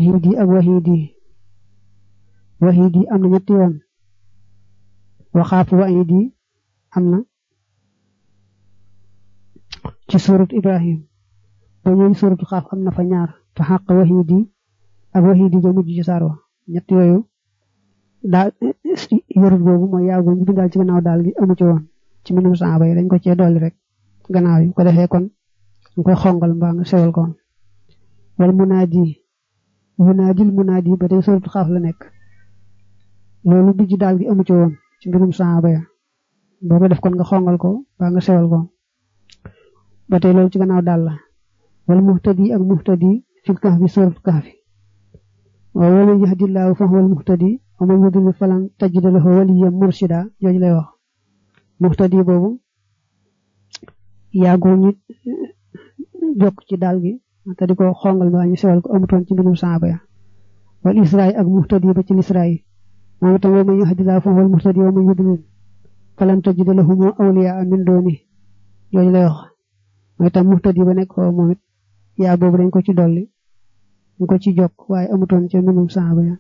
hidi ak wahidi am na ñetti yoon wa xaaf wahidi am na ci surat Ibrahim ba ñëw suratu xaaf am na fa ñaar fa xaq wahidi ak wahidi ja mujj ci saar wa ñett yooyu daal yorut boobu mooy yaagu ñu bindal ci gannaaw daal gi amu ci woon ci minum saaba yi dañ ko cee dolli rek gannaaw yi ko defee kon ñu koy xongal mbaa nga sewal ko wal munaadi ba tey suratu xaaf la nekk loolu bijj daal gi amu ci woon ci mbirum saaba ya boo ko def kon nga xongal ko mbaa nga sewal ko ba tey loolu ci gannaaw daal la wal muhtadi ak muhtadi fil kahfi suratu kahfi wa man yahdillahu fa huwal muhtadi wa man yudlil falan tajida lahu waliyyan murshida jooju lay wax muhtadi boobu yàggoo ñu jokk ci daal gi te di ko xongal ba ñu sewal ko amutoon ci mbirum saaba ya wal isra'i ak muhtadi ba ci isra'i moom itam wa man yahdillahu fa huwal muhtadi wa man yudlil falan tajida lahu awliya min duni jooju lay wax mooy tam muhtadi ba nekk foofu moom it yaa boobu dañ ko ci dolli dañ ko ci jokk waaye amutoon ci minum saaba ya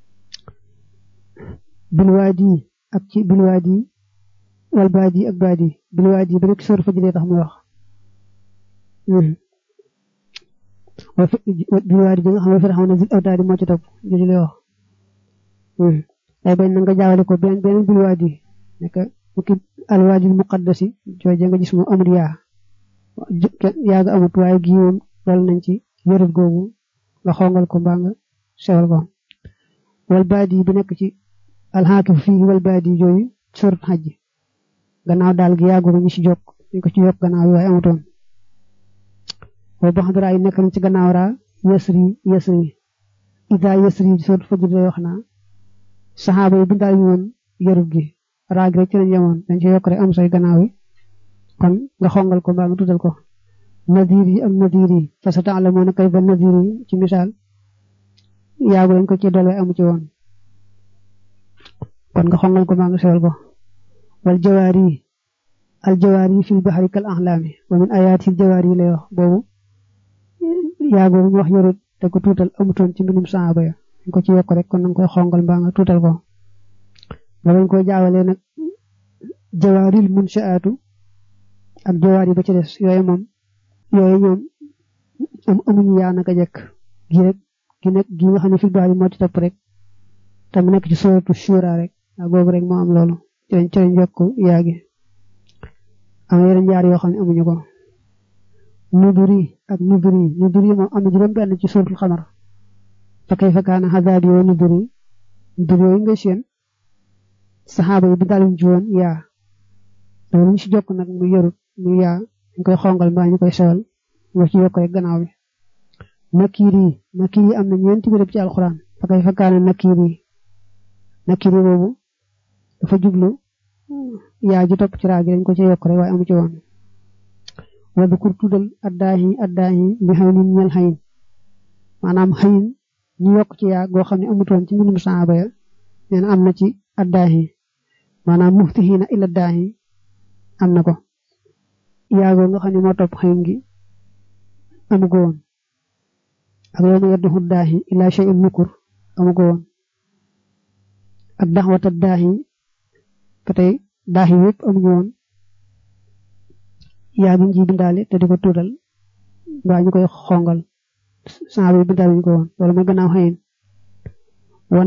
bilwaadi ak ci bilwaadi wal baadi ak baadi bilwaadi ba rek sor fa jëlee tax muy wax bilwaadi da nga xam ne fi xaw na zil awtaadi moo ci topp jooju lay wax ay bañ na nga jaawale ko benn bilwaadi nekk mukki alwaadi muqaddasi jooje nga gis mu amul yaaga amut waaye gi moom dal nañ ci yorut googu nga xongal ko mbaa nga sewal ko wal baadi bi nekk ci alxaakif fii wal baadi jooyu surat xaj gannaaw daal gi yàggu ñu ci jokk ñu ko ci yokk gannaaw waaye amutoon wa baxdara yi nekk nañ ci gannaaw raa yasri ida yasri surat fajr lay wax naa saxaaba yi bindaal ñu woon yorut gi raa gi rek ci lañ yemoon dañ ci yokk rek am say gannaaw yi kon nga xongal ko mbaa nga tuddal ko nadir yi ak nadir yi fa sa ta'lamuuna kayfa nadir yi ci misaal yaagu lañ ko ci doole amu ci woon kon nga xongal ko mbaa nga sewal ko wal jawaari al jawaari fil bahri kal ahlaami wa min ayaati al jawaari lay wax boobu yaagu ñu wax yorut te ko tuutal amutoon ci mbindum saaba ya dañ ko ci yokk rek kon nga koy xongal mbaa nga tuutal ko nga bañ koy jaawalee nag jawaaril munshaatu ak jawaar yi ba ci des yooyu ñoom amuñu yaa naka jekk gi rek gi nga xam ne fi baal yi moo ci topp rek te mu nekk ci suratu shura rek ak boobu rek moo am loolu ci lañ yokk yaa gi am yeneen jaar yoo xam ne amuñu ko nuduri moom am na juróom benn ci suratul xamar fa kayfa kaana azaabi wa nuduri yooyu nga seen saxaaba yi bi daluñ ci woon yaa loolu ñu ci jokk nag mu yorut mu yaa ñu koy xongal mbaa ñu koy sewal nga ci yokk rek gannaaw bi nakiri am na ñeenti béréb ci alxuraan fa kayfa kaana nakiri boobu dafa jublu yaa ji topp ci raa gi dañ ko ci yokk rek waaye amu ci woon wa dukur tuddal addaahi bi xaynin ñel xayin maanaam xayin ñu yokk ci yaa goo xam ne amutoon ci mbindum saaba ya nee na am na ci addaahi maanaam muftihiina ila addaahi am na ko yaagoo nga xam ne moo topp xayin gi amu ko woon ak yow yadduhu daahi ila shay'in nukur amu ko woon ak daxwata daahi ba tey daahi yëpp amuñu woon yaa ngi ji bindaale te di ko tuutal mbaa ñu koy xongal saaba yi bindaale ñu ko woon loolu mooy gannaaw xayin wa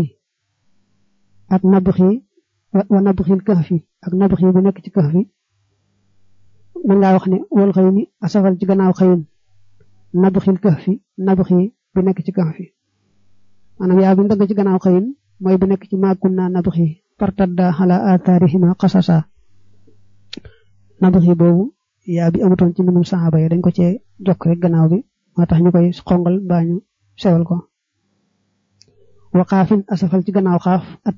nabxil kahfi ak nabxi bu nekk ci kahfi mën ngaa wax ne wal xëy ni asafal ci gannaaw xëyin nabxil kahfi nabxi bu nekk ci kahfi maanaam yaa bi ndëgg ci gannaaw xëyin mooy bu nekk ci maakun naa nabxi partadda ala atharihima qasasa nabxi boobu yaa bi amutoon ci mbindum saxaaba yi dañ ko cee jokk rek gannaaw bi moo tax ñu koy xongal mbaa ñu sewal ko wa xaafin asafal ci gannaaw xaaf at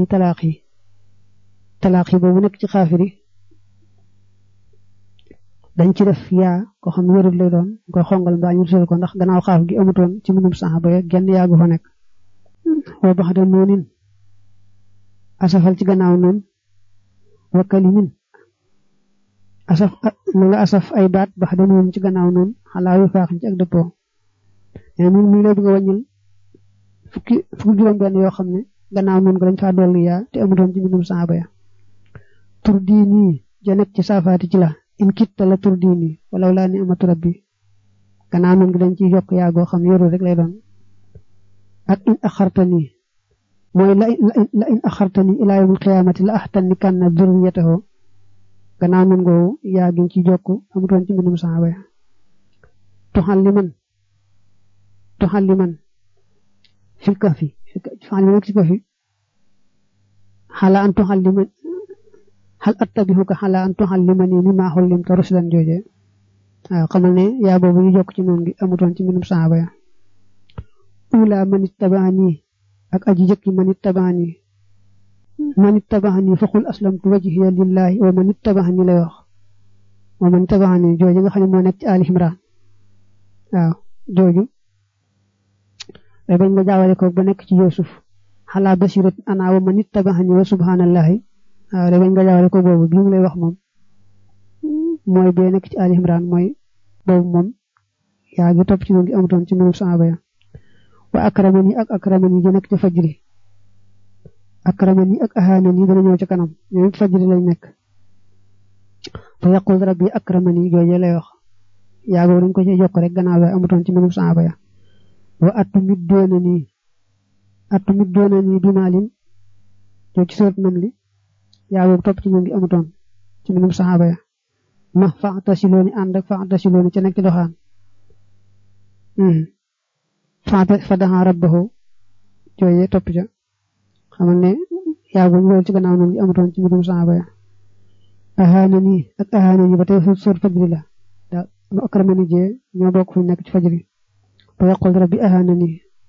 talaaqi boobu nekk ci xaafiri dañ ci def yaa ko xam ne wérul lay doon ñu koy xongal mbaa ñu sewal ko ndax gannaaw xaaf gi amutoon ci mbindum saxaaba yi genn yaa gu fa nekk wa baxda noonin asafal ci gannaaw noon wa kalimin asaf na nga asaf ay baat baxda noon ci gannaaw noon xalaa yu faaxin ci ak dëppoo mais mi lay bëgg a wàññil fukki juróom benn yoo xam ne gannaaw noonu ko lañ faa dolli yaa te amutoon ci mbindum saaba ya tur diini ja nekk ci saafaati ci la in kitta la tur diini walaw laa ni amatu rabbi gannaaw noonu dañ ciy yokk yaa goo xam ne yorul rek lay doon ak in axartani mooy la in axartani ilaa yawmil qiyaamati la axtanni kanna durriyatahu gannaaw noonu googu yaa gi ci jokk amutoon ci mbindum saaba ya tuxal liman fil kahfi tuxal liman ci kahfi xala an tuxal liman hal attabihuka xala an tuxal liman yi mi maa xullimta rushdan jooje waaw xamal ne yaa boobu ñu jokk ci noonu gi amutoon ci mbindum saaba ya ula man ittabaani ak aji jëkki man ittabaani faqul aslamtu wajhiya lillahi wa man ittabaani lay wax wa man ittabaani jooju nga xam ne moo nekk ci Ali Imran waaw jooju day bañ nga jaawale ko ba nekk ci Yusuf xalaa basirat ana wa man ittabaani wa subhanallahi waaw day bañ nga jaawale ko boobu bi mu lay wax moom mooy bee nekk ci Ali Imran mooy boobu moom yaa ngi topp ci noonu gi amutoon ci mbindum saaba ya wa akramani ak akramani ji nekk ci fajri akramani ak ahanani dana ñëw ci kanam ñoom fajri lañ nekk fa yaqul rabbi akramani jooje lay wax yaagoo dañ ko ci jokk rek gannaaw waaye amutoon ci mbindum saaba ya wa atumiddoonani bi maalin joo ci soot nam li yaagoo topp ci ñoom gi amutoon ci mbindum saaba ya ma fa'tasilooni ànd ak fa'tasilooni ca nekk ci doxaan fa daxa rabbahu jooje topp ca xamal ne yaaguñ loolu ci gannaaw noonu gi amutoon ci mbindum saaba ya ahanani ak ahanani ba tey soor fajri la daal nu akramani jee ñoo bokk fu nekk ci fajri fa yaqul rabbi ahanani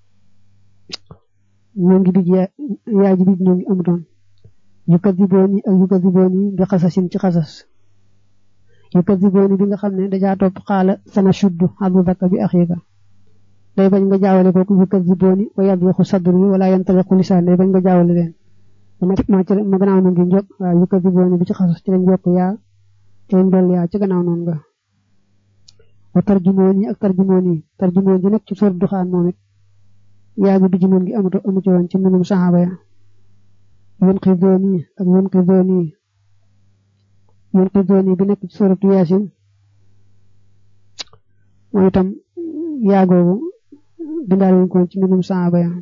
ñoo ngi bij yaa ji bij ñoo ngi amutoon yukadibooni ak yukadibooni bi xasasin ci xasas yukadibooni bi nga xam ne dajaa topp xaala sana shuddu adudaka bi axiika day bañ nga jaawale kooku yukadibooni wa yadixu sadri wala yantaliqu lisaan day bañ nga jaawale leen ma gannaaw noonu ngi njokk waaw yukadibooni bi ci xasas ci lañ jokk yaa ci lañ dolli yaa ci gannaaw noonu nga wa tarjumooni ak tarjumooni ji nekk ci soor duxaan moom it yaa ngi bij noonu gi amu ci woon ci mbindum saxaaba ya yunqidooni ak yunqidooni bi nekk ci sooratu yaasin mooy itam yaagoogu bindaal woon ko ci mbindum saxaaba ya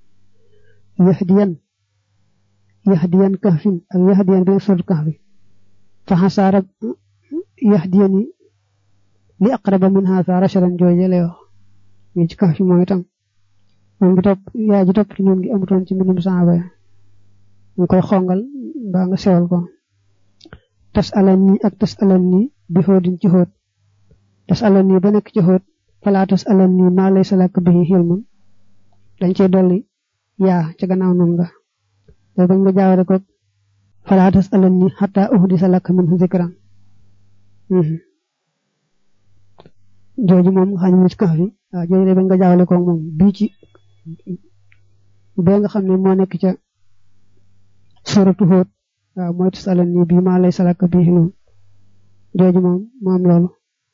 yahdiyan kahfin ak yahdiyan bi nekk sooratu kahfi fa xasaara yahdiyani li aqraba min haza rashadan jooje lay wax ñi ci kahfi mooy itam moom gi topp yaa ji topp ci ñoom gi amutoon ci mbindum saxaaba ya ñu koy xongal mbaa nga sewal ko tasalani ak tasalani bi xoodin ci xóot tasalani ba nekk ci xóot fala tasalani maa laysa laka bihi ilmun dañ cey dolli yaa ca gannaaw noonu nga day bañ nga jaawale ko fala tasalani hatta uhdisa laka minhu zikran jooju moom nga xam ne ci kax fi waaw jooju day bañ nga jaawale ko moom bii ci bee nga xam ne moo nekk ca suratu Hud waaw mooy tasalani bii maa laysa laka bihi ilmun jooju moom loolu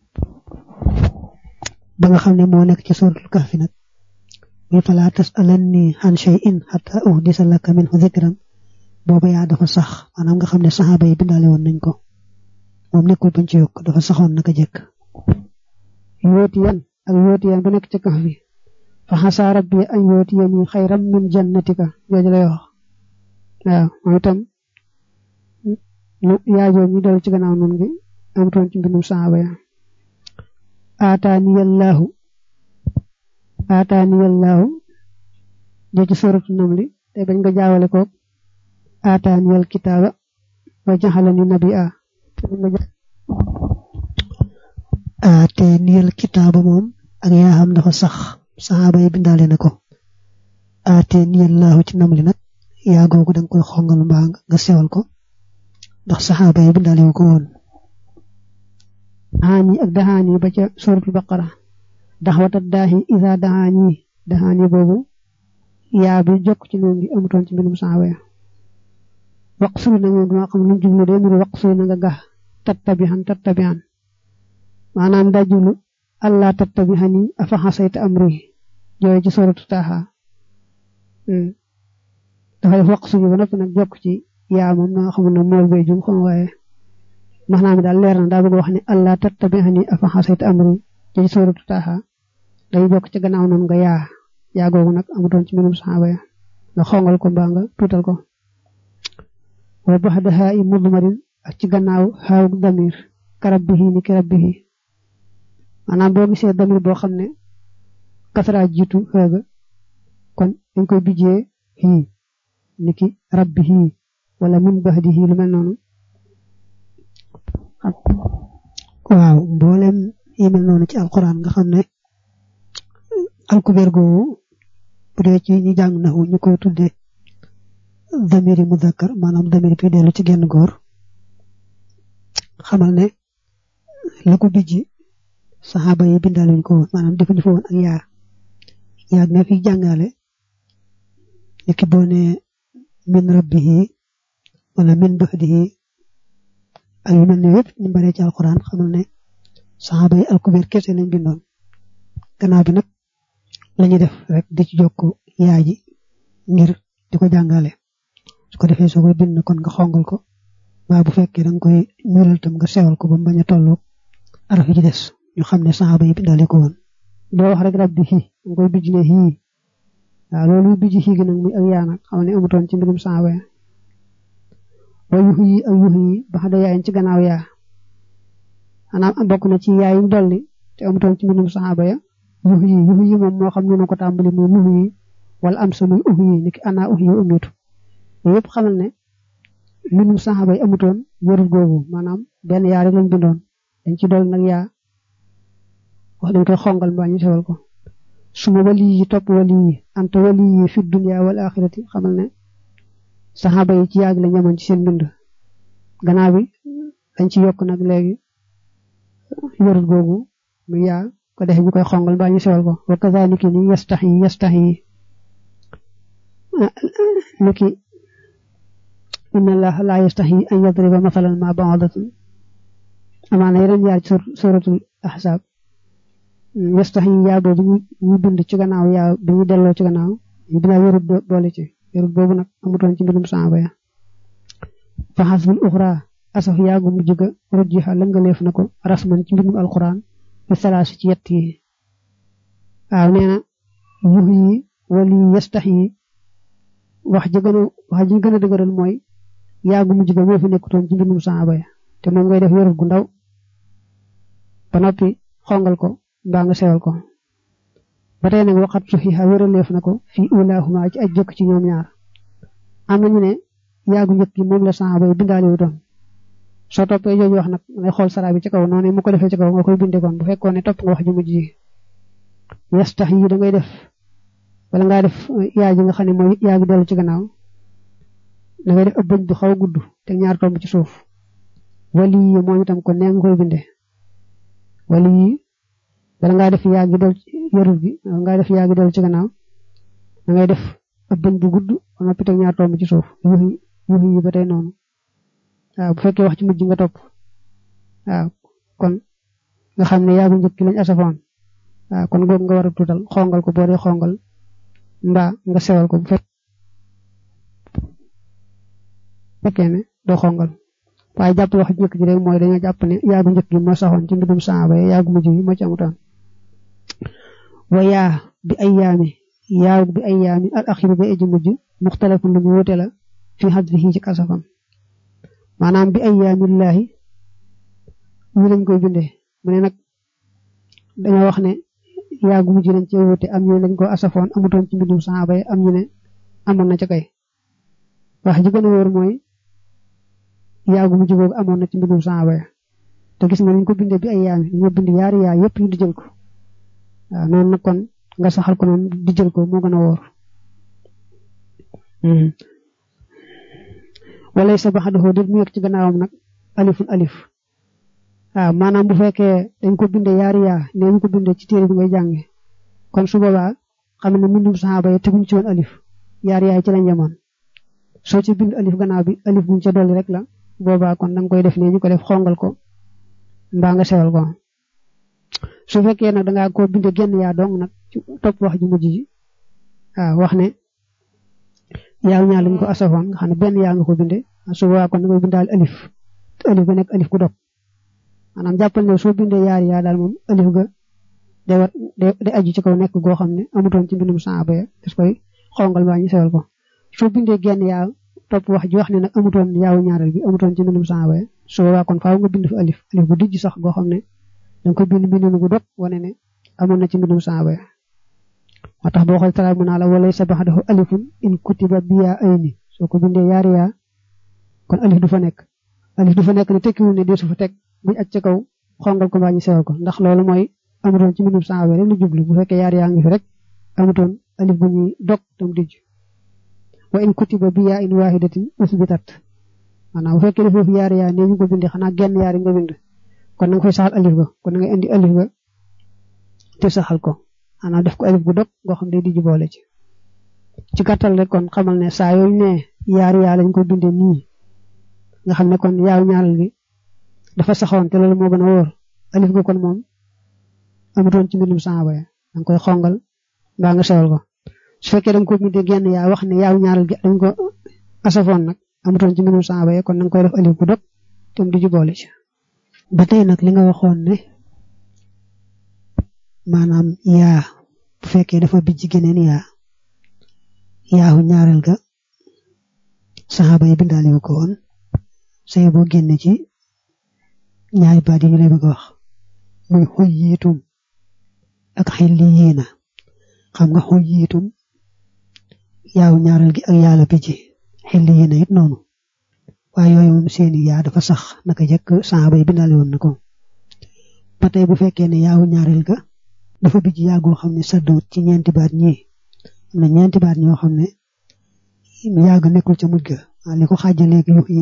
ba nga xam ne moo nekk ci suratul kahfi nag bi fala tasalani an shay'in hatta uhdisa laka minhu zikran booba yaa dafa sax maanaam nga xam ne saxaaba yi bindaale woon nañ ko moom nekkul bañ ci yokk dafa saxoon naka jekk yootiyan ak yootiyan ba nekk ci kahfi fa xasaa rabbi an yootiyani xayran min jannatika jooju lay wax waaw mooy itam yaajoo ñu dal ci gannaaw noonu gi amutoon ci mbindum saxaaba ya aataaniyallahu jooju suratu namli te bañ nga jaawale ko aataaniyal kitaaba wa jaxalani nabiya aataaniyal kitaaba moom ak yaa xam dafa sax saxaaba yi bindaale na ko aataaniyallahu ci namli nag yaa googu danga koy xongal mbaa nga sewal ko ndax saxaaba yi bindaale ko woon daxaani ak daxaani ba ca suratul baqara daxwata daahi isa daxaani boobu yaa bi jokk ci noonu gi amutoon ci mbindum saxaaba ya waqsuri na moom dama xam lu jublu day nuru waqsuri na nga gax tattabihan maanaam daa jublu allah tattabihani afa xasayta amri jooye ci suratu taaha dafay wax suñu ba noppi nag jokk ci yaa moom na xamul na mool bay jum xam waaye maanaam daal leer na daa bëgg wax ne allah tattabi'ani afa hasayta amri ci suuratu Taaha day bokk ci gannaaw noonu nga yaa googu nag amutoon ci mbirum saxaaba ya nga xongal ko mbaa nga tuutal ko wa baxdaha i mudmarin ak ci gannaaw xaaw damir karabbihi ni karabbihi maanaam boo gisee damir boo xam ne kasara jiitu xeega kon dañ koy bijjee hii niki rabbihi wala min baxdihi lu mel noonu waaw mboolem yi mel noonu ci alquran nga xam ne alkubeer googu bu dee ci ñi jàng naxu ñu koy tuddee damiri muzakkar maanaam damiri bi dellu ci genn góor xamal ne la ko bijji saxaaba yi bindaaluñ ko woon maanaam defuñu fa woon ak yaa ne fi jàngale niki boo ne min rabbihi wala min baxdihi ak yu mel ne yëpp ñu baree ci alquran xamal ne saxaaba yi alkubeer kese lañ bindoon gannaaw bi nag lañu def rek di ci jokk yaa ji ngir di ko jàngale su ko defee soo koy bind kon nga xongal ko waa bu fekkee danga koy ñuulal tam nga sewal ko ba mu bañ a tolloo araf yi ci des ñu xam ne saxaaba yi bindaale ko woon doo wax rek rabbi xii danga koy bijj ne xii waaw loolu bijj xii gi nag muy ak yaa nag xam ne amutoon ci mbirum saxaaba ya wa yuxu yi ak yuxu yi ba xam ne yaayin ci gannaaw yaa maanaam bokk na ci yaay yi dolli te amutoon ci mbirum saxaaba ya yuxu yi moom moo xam ñu ko tàmbali muy nuxu yi wala am sa muy uxu yi niki ana uxu yi umitu yooyu yëpp xamal ne mbirum saxaaba yi amutoon wërul googu maanaam benn yaa rek lañ bindoon dañ ci dolli nag yaa wax dañ koy xongal mbaa ñu sewal ko suma wali yi topp wali yi anta wali yi fi dunya wal axirati xamal ne saxaaba yi ci yàgg la ñamoon ci seen mbind gannaaw bi dañ ci yokk nag léegi wërul googu mu yaa ko defee ñu koy xongal mbaa ñu sewal ko wa kazaalika ni yastahi niki inna allaha la yastahi an yadriba mathalan ma ba'datan amaana yeneen yaar ci suratul ahzab yastahi yaa boobu ñu bind ci gannaaw yaa bi ñu delloo ci gannaaw ñu binaa wérut boole ci wérut boobu nag amutoon ci mbirum saxaaba ya fa xasbul uxra asaf yaagu mujj ga rujjiha lëngaleef na ko rasman ci mbirum alquran bi salaasi ci yett yi waaw nee na yuux yi wali yastax yi wax ji gën a dëgëral mooy yaagu mujj ga moo fi nekkutoon ci mbirum saxaaba ya te moom ngay def wérut gu ndaw ba noppi xongal ko mbaa nga sewal ko ba tey nag waxat suxiha wéraleef na ko fii ulaahuma ci aj jëkk ci ñoom ñaar am nañu ne yaagu njëkk yi moom la saxaaba yi bindaale wutoon soo toppee jooju wax nag ngay xool sara bi ci kaw noonu mu ko defee ci kaw nga koy bindee kon bu fekkoon ne topp nga wax ji mujj ji yastax yi da ngay def wala ngaa def yaa ji nga xam ne mooy yaa gi dellu ci gannaaw da ngay def ab bëñ bu xaw a gudd te ñaar tomb ci suuf wali yi moom itam kon nee nga koy bindee wali yi bala ngaa def yaa gi del yorul gi ngaa def yaa gi dellu ci gannaaw da ngay def ab bëñ bu gudd ba noppi te ñaar tomb ci suuf yuux yi ba tey noonu waaw bu fekkee wax ci mujj nga topp waaw kon nga xam ne yaagu njëkk lañ asafoon waaw kon googu nga war a tuutal xongal ko boo dee xongal mbaa nga sewal ko bu fekkee ne doo xongal waaye jàpp wax njëkk ji rek mooy dañoo jàpp ne yaagu njëkk gi moo saxoon ci mbindum saaba yi yaagu mujj bi moo ci amutoon wa yaa bi ay yaami al axiru ba eji mujj muxtalafun lu ñu wute la fi xadrihi ci kasafam maanaam bi ayyaamillaahi ñu lañ koy bindee mu ne nag dañoo wax ne yaagu mujj lañ ci wute am ñu ne lañ ko asafoon amutoon ci mbindum saaba yi am ñu ne amoon na ca kay wax ji gën a wóor mooy yaagu mujj boobu amoon na ci mbindum saaba yi te gis nga ñu ko bindee bi ayyaami dañoo bind yaari yaa yëpp ñu di jël ko waaw noonu nag kon nga saxal ko noonu di jël ko moo gën a wóor walay sa baxadoo dit mu yegg ci gannaawam nag alifun alif waaw maanaam bu fekkee dañ ko bindee yaari yaa ne ñu ko bindee ci téere bi ngay jànge kon su boobaa xam ne mbindum saxaaba yi teguñ ci woon alif yaari yaa ci lañ yemoon soo ci bind alif gannaaw bi alif buñ ca dolli rek la boobaa kon danga koy def ne ñu ko def xongal ko mbaa nga sewal ko su fekkee nag dangaa ko bindee genn yaa dong nag topp wax ju mujj ji waaw wax ne yaaw ñaar lañ ko asafoon nga xam ne benn yaa nga ko binde su boobaa kon da ngay bindaal alif te alif ga nekk alif gu dog maanaam jàppal ne soo bindee yaari yaa daal moom alif ga day aju ci kaw nekk goo xam ne amutoon ci mbindum saaba ya des koy xongal baa ñu sewal ko soo bindee genn yaa topp wax ji wax ne nag amutoon yaawu ñaareel bi amutoon ci mbindum saaba ya su boobaa kon faaw nga bind fa alif gu dijj sax goo xam ne danga koy bind mbindum gu dog wane ne amoon na ci mbindum saaba ya moo tax boo xool taraay mu naa la walay sa baxdahu alifun in kutiba biyaa ayni soo ko bindee yaari yaa kon alif du fa nekk ne tekkiwul ne dee su fa teg buñ aj ca kaw xongal ko mbaa ñu sewal ko ndax loolu mooy amutoon ci mbindum saaba rek la jublu bu fekkee yaari yaa ngi fi rek amutoon alif gu ñuy dog tam dijj wa in kutiba biyaa in waahidatin usbitat maanaam bu fekkee ne foofu yaari yaa nee ñu ko bindee xanaa genn yaari nga bind kon nga koy saxal alif ga kon nga indi alif ga te saxal ko maanaam def ko alif gu dog goo xam ne di boole ci gàttal rek kon xamal ne saa yooyu ne yaari yaa lañ ko bindee nii nga xam ne kon yaaw ñaaral gi dafa saxoon te loolu moo gën a wóor alif ga kon moom amutoon ci mbindum saaba ya danga koy xongal mbaa nga sewal ko su fekkee danga ko bindee genn yaa wax ne yaaw ñaaral gi dañ ko asafoon nag amutoon ci mbindum saaba ya kon danga koy def alif gu dog te mu di boole ci ba tey nag li nga waxoon ne maanaam yaa bu fekkee dafa bijj geneen yaawu ñaareel ga saxaaba yi bindaale ko woon say boo génne ci ñaari baat yi ñu lay bëgg a wax muy xuyyiitum ak xilliyiina xam nga xuyyiitum yaawu ñaareel gi ak yàlla bijj xilliyiina it noonu waaye yooyu moom seeni yaa dafa sax naka jëkk saxaaba yi bindaale woon na ko ba tey bu fekkee ne yaawu ñaareel ga dafa bijj yaagoo xam ne sadduwut ci ñeenti baat ñii am na ñeenti baat ñoo xam ne yàgg nekkul ca mujj ga li ko xaajalee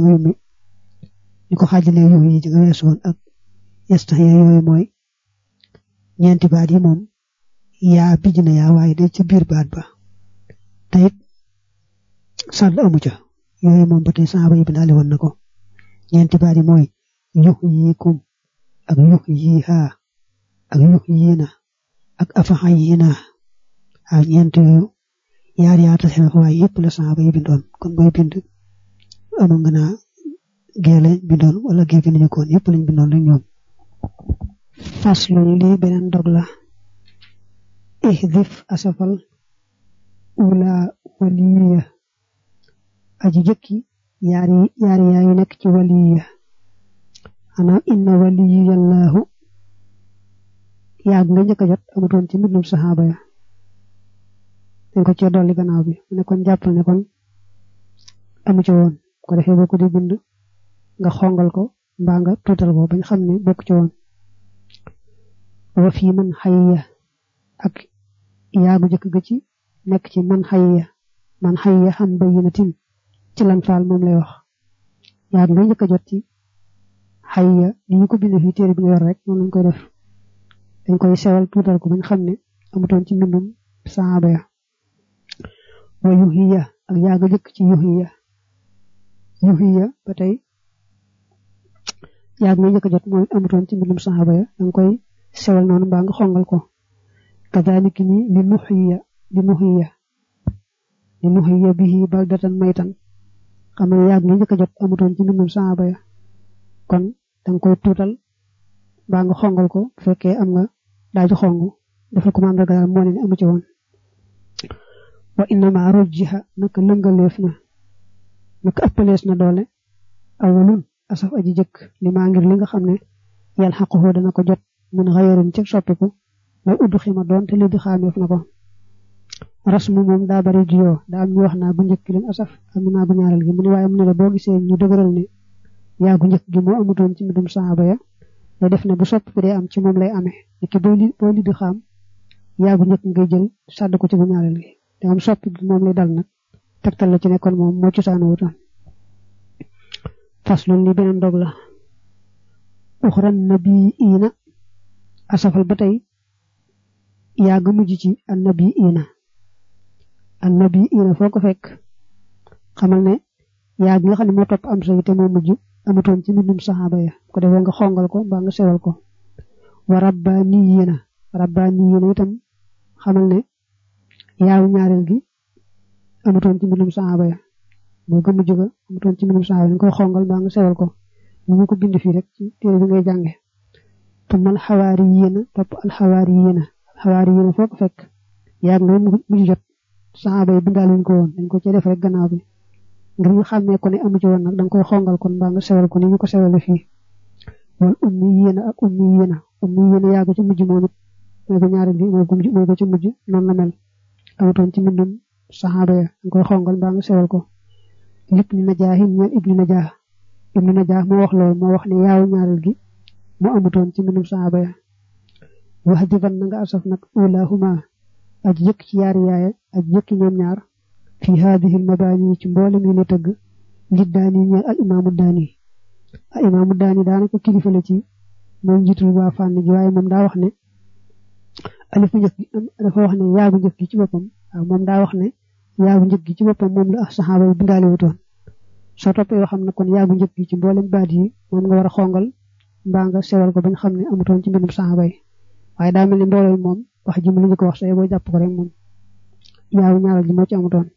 yuux yi ci nga weesu woon ak yastaxiya yooyu mooy ñeenti baat yi moom yaa bijj na yaa waaye day ca biir baat ba te it sàdd amu ca yooyu moom ba tey saaba yi bindaale woon na ko ñeenti baat yi mooy yuux yiikum ak yuux yiihaa ak yuux yiina ak afaxa yiina waaw ñeent yooyu yaar yaa tase na waaye yëpp la saaba yi bindoon kon booy bind amoon nga naa gee lañ bindoon wala gee binduñu ko woon yëpp lañ bindoon rek ñoom faslun lii beneen dog la ihdif asafal ula waliya aji jëkki yaari yaa yu nekk ci waliya ana inna waliyallahu yaag nga njëkk a jot amutoon ci mbindum saxaaba ya dañ ko cee dolli gannaaw bi mu ne kon jàppal ne kon amu ci woon ko defee boo ko di bind nga xongal ko mbaa nga tuutal ko bañ xam ne bokk ci woon wa fii man xayya ak yaagu jëkk ga ci nekk ci man xayya xam bayyinatin ci lan faal moom lay wax yaag nga njëkk a jot ci xayya ni ñu ko bind fii téere bi nga yor rek noonu lañ koy def dañ koy sewal tuutal ko bañ xam ne amutoon ci mbindum saaba ya wa yuhiya ak yaaga jëkk ci yuhiya ba tey yaag nga njëkk a jot mooy amutoon ci mbindum saaba ya dañ koy sewal noonu mbaa nga xongal ko kadaalika ni li nuhiya bihi baldatan maytan xam ne yaag nga njëkk a jot amutoon ci mbindum saaba ya kon dañ koy tuutal mbaa nga xongal ko bu fekkee am nga daal di xong dafa ko mandarga daal moo ne amu ci woon wa innama rujjiha naka lëngaleef na naka ëppalees na doole awalun asaf aji jëkk li maa ngir li nga xam ne yal xaquhu dana ko jot mun xayarin ci soppiku lay uddu xima doon te li di xaameef na ko rasmu moom daa bari jiyoo daa am ñu wax naa gu njëkk leen asaf am naa gu ñaareel gi mu ne waaye mu ne la boo gisee ñu dëgëral ne yaa gu njëkk gi moo amutoon ci mbindum saaba ya day def ne bu soppiku dee am ci moom lay amee niki boo li di xaam yaa gu njëkk ngay jël sàdd ko ci gu ñaareel gi te moom soppi gi moom lay dal nag tegtal la ci ne kon moom moo cosaanu wutoon faslun li beneen dog la uxran nabiina asafal ba tey yaa ga mujj ci annabiina foo ko fekk xamal ne yaa gi nga xam ne moo topp am sa te moo mujj amutoon ci mbindum saxaaba ya ko defee nga xongal ko mbaa nga sewal ko wa rabbaaniyiina itam xamal ne yaawu ñaareel gi amutoon ci mbindum saxaaba ya mooy ko mujj ga amutoon ci mbindum saxaaba dañ koy xongal mbaa nga sewal ko ñu ko bind fii rek ci téere bi ngay jànge tumal xawaari yéena topp alxawaari yéena foo ko fekk yaag nga mujj jot saxaaba yi bindaaluñ ko woon dañ ko ci def rek gannaaw bi ngir ñu xàmmee ko ne amu ci woon nag danga koy xongal kon mbaa nga sewal ko ni ñu ko sewale fii wal ummi yéena ak ummi yéena yaagu ci mujj moom it mooy ko ñaareel bi mooy ko ci mujj noonu la mel amutoon ci mbindum saxaaba ya danga koy xongal mbaa nga sewal ko lépp ni najaahin ñeel ibnu najaah moo wax loolu moo wax ne yaawu ñaareel gi mu amutoon ci mbindum saxaaba ya wax di ban na nga asaf nag ulahuma aj jëkk ci yaari yaaya aj jëkki ñoom ñaar fi haadihi mabaani ci mboolem yi la tëgg li daani ñeel al imaamu daani daanaka kilifa la ci mooy njiitul waa fànn gi waaye moom daa wax ne alifu njëkk gi dafa wax ne yaagu njëkk gi ci boppam waaw moom daa wax ne yaagu njëkk gi ci boppam moom la saxaaba yi bindaale wutoon soo toppee yoo xam ne kon yaagu njëkk gi ci mboolem baat yi moom nga war a xongal mbaa nga sewal ko bañ xam ne amutoon ci mbindum saxaaba yi waaye daa mel ni mbooloo moom wax ji mu la ñu ko wax say boo jàpp ko rek moom yaawu ñaaral ji moo ci amutoon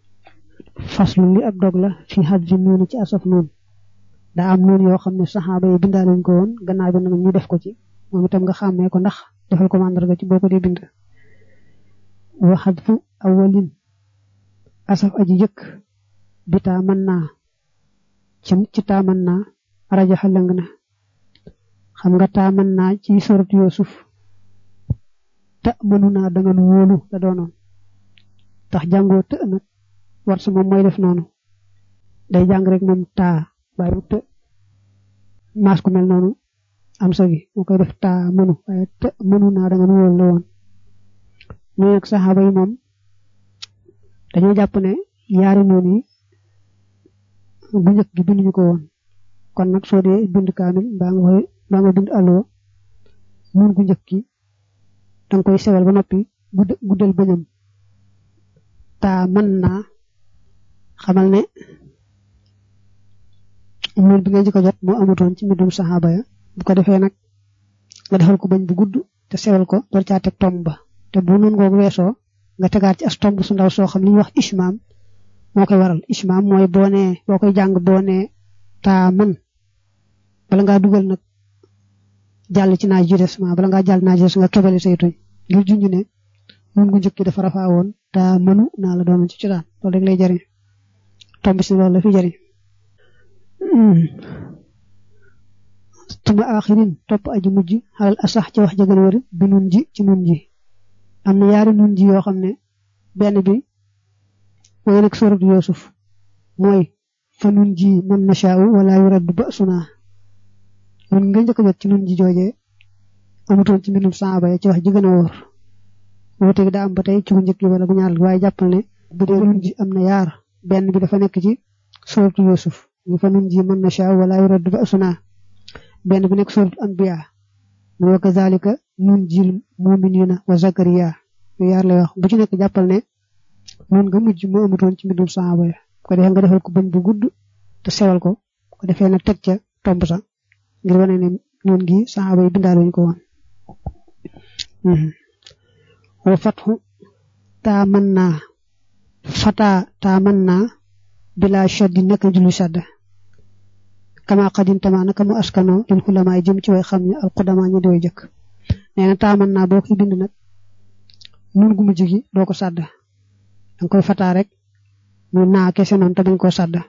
faslu li ab dog la fi hadfi noonu ci asaf noonu daa am noonu yoo xam ne saxaaba yi bindaaluñ ko woon gannaaw bi nag ñu def ko ci moom itam nga xàmmee ko ndax defal ko màndarga ci boo ko dee bind wa hadfu awwalin asaf aji jëkk bi taa mën naa ci taa mën naa rajaxa lëng na xam nga taa mën naa ci surat Yuusuf ta mënu naa danga nu wóolu la doonoon tax jàngoo të nag war sa moom mooy def noonu day jàng rek moom taa waaye të maas ku mel noonu am sa gi moo koy def taa mënu waaye të mënu naa danga nu wóolu la woon ñu nag saxaaba yi moom dañoo jàpp ne yaari noonu yi bu njëkk gi binduñu ko woon kon nag soo dee bind kaamil mbaa nga bind alluwa noonu gu njëkk gi danga koy sewal ba noppi guddal bëñam taa mën naa xamal ne noonu bi nga njëkk a jot moo amutoon ci mbindum saxaaba ya bu ko defee nag nga defal ko bañ bu gudd te sewal ko door caa teg tomb ba te bu noonu googu weesoo nga tegaat ci as tomb su ndaw soo xam li ñuy wax ishmaam moo koy waral ishmaam mooy boo koy jàng boo nee taa mën bala ngaa dugal nag jàll ci naaj ju des bala ngaa jàll naaj ju des nga kebale say tuñ ngir junj ne noonu gu njëkk dafa rafaa woon taa mënu naa la doon ci cosaan loolu rek lay jariñ tomb si loolu la fi jariñ tuma axirin topp aji mujj xalal asax ci wax jagal wër bi nun ji ci nun ji am na yaari nun ji yoo xam ne benn bi mooy nekk suuratu Yuusuf mooy fa nun ji man nashaa'u wala yuraddu ba'suna nun nga njëkk a jot ci nun ji joojee amutoon ci mbindum saxaaba ya ci wax ji gën a wóor woote gi daa am ba tey ci bu njëkk wala bu ñaar waaye jàppal ne bu dee nun ji am na yaar benn bi dafa nekk ci suuratu Yuusuf ñu fa nun ji man nashaa'u wala yuraddu ba'suna benn bi nekk suuratu Anbiya wa kazaalika nun jil mu'miniina wa Zakariya yu yaar lay wax bu ci nekk jàppal ne noonu nga mujj moo amutoon ci mbindum saxaaba ya ko defee nga defal ko bañ bu gudd te sewal ko ko defee nag teg ca tomb sa ngir wane ne noonu gi saxaaba yi bindaaluñ ko woon wa fatxu taa mën naa fataa taa mën naa bila shaddi naka julu shadda kama xadin tama naka mu askanoo lil xulamaay jëm ci way xam ne alxudamaa ñu doy jëkk nee na taa mën naa boo koy bind nag noonu gu mujj gi doo ko sàdda danga koy fataa rek mu naa kese noonu te dañ koo sàdda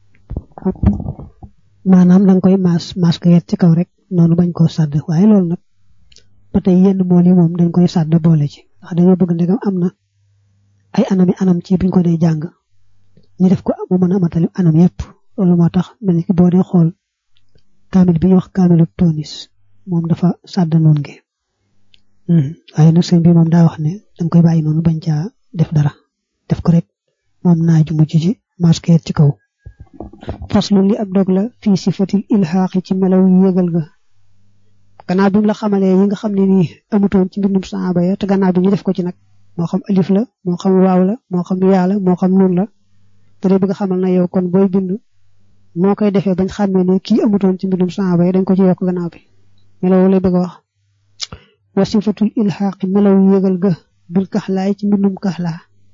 maanaam danga koy maas ko yet ci kaw rek noonu bañ koo sàdd waaye loolu nag ba tey yenn mool yi moom dañ koy sàdd boole ci ndax dañoo bëgg ndegam am na ay anam ci buñ ko dee jàng ñu def ko mu mën a amatali anam yépp loolu moo tax mel ni ki boo dee xool kaamil bi ñu wax kaamilu Tunis moom dafa sàdd noonu gi waaye nag sëñ bi moom daa wax ne danga koy bàyyi noonu bañ caa def dara def ko rek moom naaju mujj ci masque ci kaw faslu li ab dog la fii sifatil ilxaaqi ci melaw yégal ga gannaaw bi mu la xamalee yi nga xam ne nii amutoon ci mbindum saxaaba ya te gannaaw bi ñu def ko ci nag moo xam alif la moo xam waaw la moo xam yaa la moo xam nun la te dee bëgg a xamal na yow kon booy bind noo koy defee bañ xàmmee ne kii amutoon ci mbindum saxaaba ya dañ ko ci yokk gannaaw bi melaw lay bëgg a wax wa sifatul ilxaaqi melaw yégal ga bil kaxlaay ci mbindum kaxlaa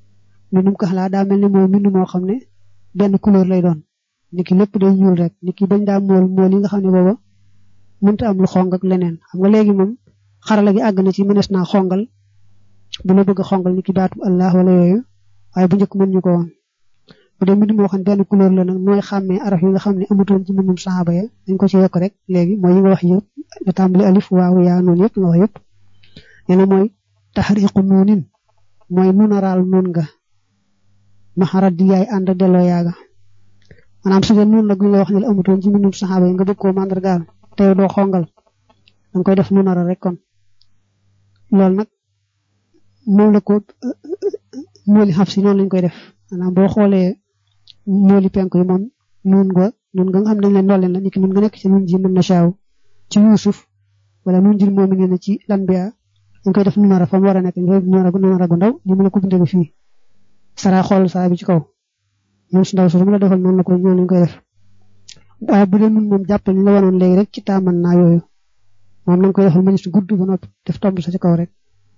mbindum kaxlaa daa mel ni mooy mbind moo xam ne benn couleur lay doon niki lépp day ñuul rek niki bañ daa mool yi nga xam ne booba mënta am lu xong ak leneen xam nga léegi moom xarala gi àgg na ci mënees naa xongal bu la bëgg a xongal niki baatu Allah wala yooyu waaye bu njëkk mën ñu ko woon bu dee mbind moo xam benn couleur la nag nooy xàmmee araf yi nga xam ne amutoon ci mbindum saxaaba ya dañ ko ci yokk rek léegi mooy yi nga wax yëpp da tàmbali alif waaw yaa noonu yëpp nga wax yëpp nee na mooy taxriqu nuunin mooy nunaraal noon nga maxarat di yaay ànd delloo yaaga maanaam su dee noonu nag nga wax ne la amutoon ci mbindum saxaaba yi nga bëgg koo màndargaal te doo xongal danga koy def nunara rek kon loolu nag moom la ko mooli xaf si noonu lañ koy def maanaam boo xoolee mooli penk yi moom nun nga nga xam ne dañ leen ndolleen la niki nun nga nekk ci nun ji mën na saaw ci Yuusuf wala nun jil moom ngeen ci Lanbiya dañ koy def nunara fa mu war a nekk nunara gu ndaw ñu mën a ko bindee fii sara xool saa bi ci kaw ñun su ndaw su mu la defal noonu la ko ñoo lañ koy def waaye bu dee nun moom jàppal ni la wanoon léegi rek ci taaman naa yooyu moom lañ koy defal mënis gudd ba noppi def tomb sa ci kaw rek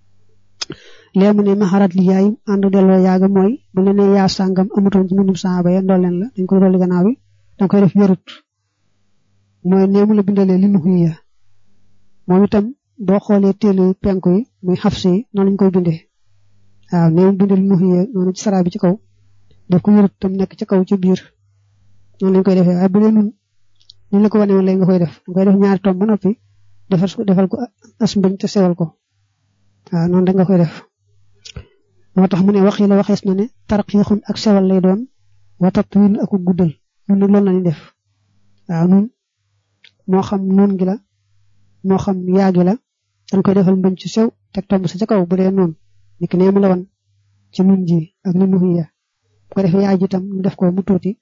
léegi mu ne maxarat li yaay ànd delloo yaaga mooy bu la nee yaa sàngam amutoon ci mbindum saxaaba ya ndolleen la dañ koy dolli gannaaw bi danga koy def yarut mooy nee mu la bindalee li nuxu ya moom itam boo xoolee téelu penku yi muy xafsi yi noonu lañ koy bindee waaw nee mu bindee li nuxu ya noonu ci sara bi ci kaw def ko yarut tam nekk ci kaw ci biir noonu lañ koy defee waaye bu dee nun ni la ko wane woon léegi nga koy def danga koy def ñaari tomb ba noppi defal ko as mbañ te sewal ko waaw noonu da nga koy def moo tax mu ne wax yi la waxees na ne tarqiixun ak sewal lay doon wa tatwiin ak guddal ñun nag loolu la ñuy def waaw nun moo xam noon gi la moo xam yaa gi la dañ koy defal mbañ ci sew teg tomb sa ca kaw bu dee noonu ni ki nee mu la wan ci nun ji ak nu nuxu ya bu ko defee yaa ji itam ñu def ko mu tuuti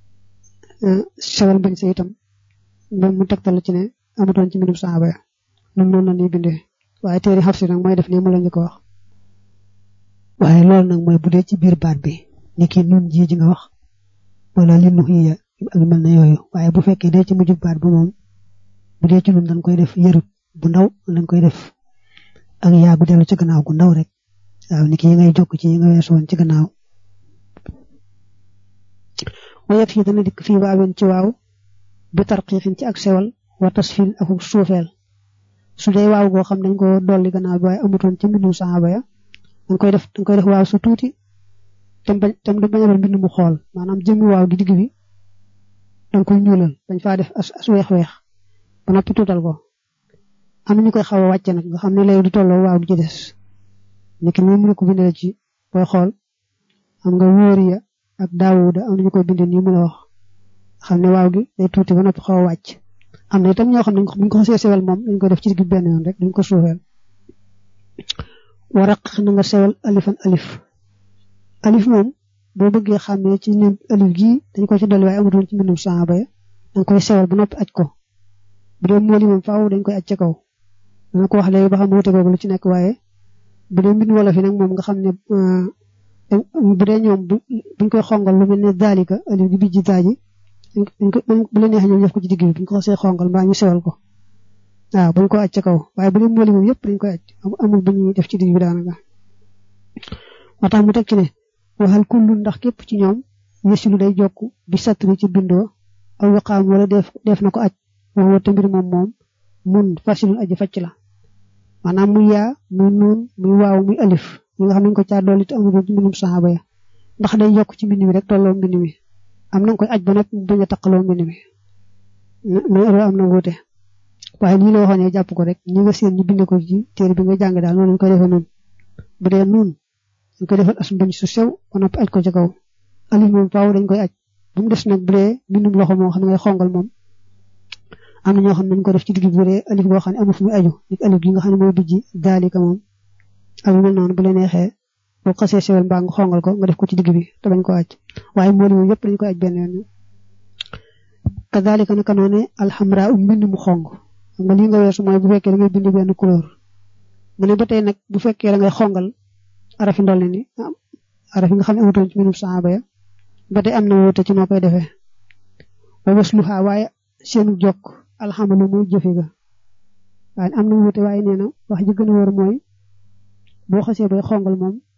sewal mbañ sa itam moom mu tegtal ci ne amutoon ci mbindum saxaaba ya nun noonu la ñuy bindee waaye téere xafsi nag mooy def ne mu la ñu ko wax waaye loolu nag mooy bu dee ci biir baat bi ni ki nun ji nga wax wala li nu xiya ak mel na yooyu waaye bu fekkee dee ci mujj baat bi moom bu dee ci nun dañ koy def yarut bu ndaw dañ koy def ak yaa gu dellu ci gannaaw gu ndaw rek waaw ni ki yi ngay jokk ci yi nga weesu woon ci gannaaw wayet fii dana dikk fii waaween ci waaw bi tarqiixin ci ak sewal wa tasfil ak suufeel su dee waaw goo xam dañ ko dolli gannaaw bi waaye amutoon ci mbindum saxaaba ya dañ koy def waaw su tuuti tam du bañ a doon mbind mu xool maanaam jëmmi waaw gi digg bi dañ koy ñuulal dañ faa def as weex-weex ba noppi tuutal ko am na ñu koy xaw a wàcce nag nga xam ne léegi du tolloo waaw du ci des niki nii mu ne ko bindee ci booy xool xam nga wóoriya ak daawuda am na ñu koy bindee nii mu la wax xam ne waaw gi day tuuti ba noppi xaw a wàcc am na itam ñoo xam ne buñ ko xasee sewal moom dañ ko def ci digg benn yoon rek duñ ko suufeel waraq na nga sewal alifan alif moom boo bëggee xàmmee ci ne alif gii dañ ko ci dolli waaye amutoon ci mbindum saxaaba ya dañ koy sewal ba noppi aj ko bu dee mooli moom faaw dañ koy aj ca kaw dana ko wax léegi ba xam wuute googu lu ci nekk waaye bu dee mbind wolof yi nag moom nga xam ne bu dee ñoom buñ koy xongal lu mel ne daalika alif gi bijji daaji bu la neexee ñoom def ko ci digg bi buñ ko xasee xongal mbaa ñu sewal ko waaw buñ ko aj ca kaw waaye bu dee mooli moom yëpp dañ koy aj amul bu ñuy def ci digg bi daanaka moo tax mu teg ci ne waxal kullu ndax képp ci ñoom yesilu day jokk bi satri ci bindoo aw waqaam wala def na ko aj wax te mbir moom mun fasilun aji facc la maanaam muy yaa muy nuun muy waaw muy alif ñi nga xam nañ ko caa dolli te amul ci mbindum saxaaba ya ndax day yokk ci mbind mi rek tolloo mbind mi am nañ koy aj ba nag bañ a taqaloo mbind mi loolu am na wuute waaye nii la waxoon ne jàpp ko rek ñi nga seen ñu binde ko ci téere bi nga jàng daal noonu lañ koy defee noonu bu dee nuun dañ koy defal as mbañ su sew ba noppi aj ko ci kaw alif moom faaw dañ koy aj bu mu des nag bu dee mbindum loxo moo xam ne ngay xongal moom am na ñoo xam ne dañ ko def ci digg bu dee alif boo xam ne amul fu muy aju nit alif gi nga xam ne mooy bijji daalika moom ak mel noonu bu la neexee boo xasee sewal mbaa nga xongal ko nga def ko ci digg bi te bañ ko aj waaye mooli moom yëpp dañ koy aj benn yoon kadaalika naka noone alxamra mbind mu xong xam nga lii nga weesu mooy bu fekkee da ngay bind benn couleur mu ne ba tey nag bu fekkee da ngay xongal arafi ndolli ni araf yi nga xam ne amatoon ci mbindum saxaaba ya ba tey am na wuute ci noo koy defee wa wasluha waaye seenu jokk alxamalu muy jëfe ga waaye am na wuute waaye nee na wax ji gën a wóor mooy boo xasee bay xongal moom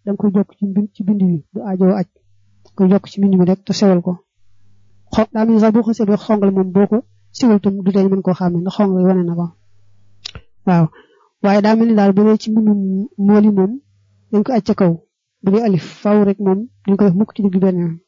dang koy jokk ci bind yi du aajo aj koy jokk ci bind mi rek te sewal ko daa mel sax boo xasee ba xongal moom boo ko siwal tam du tey mën koo xàmme ndax xong wane na ko waaw waaye daa mel ni daal bu dee ci mbindum mooli moom dañ ko aj ca kaw bu dee alif faaw rek moom dañ ko def mukk ci digg benn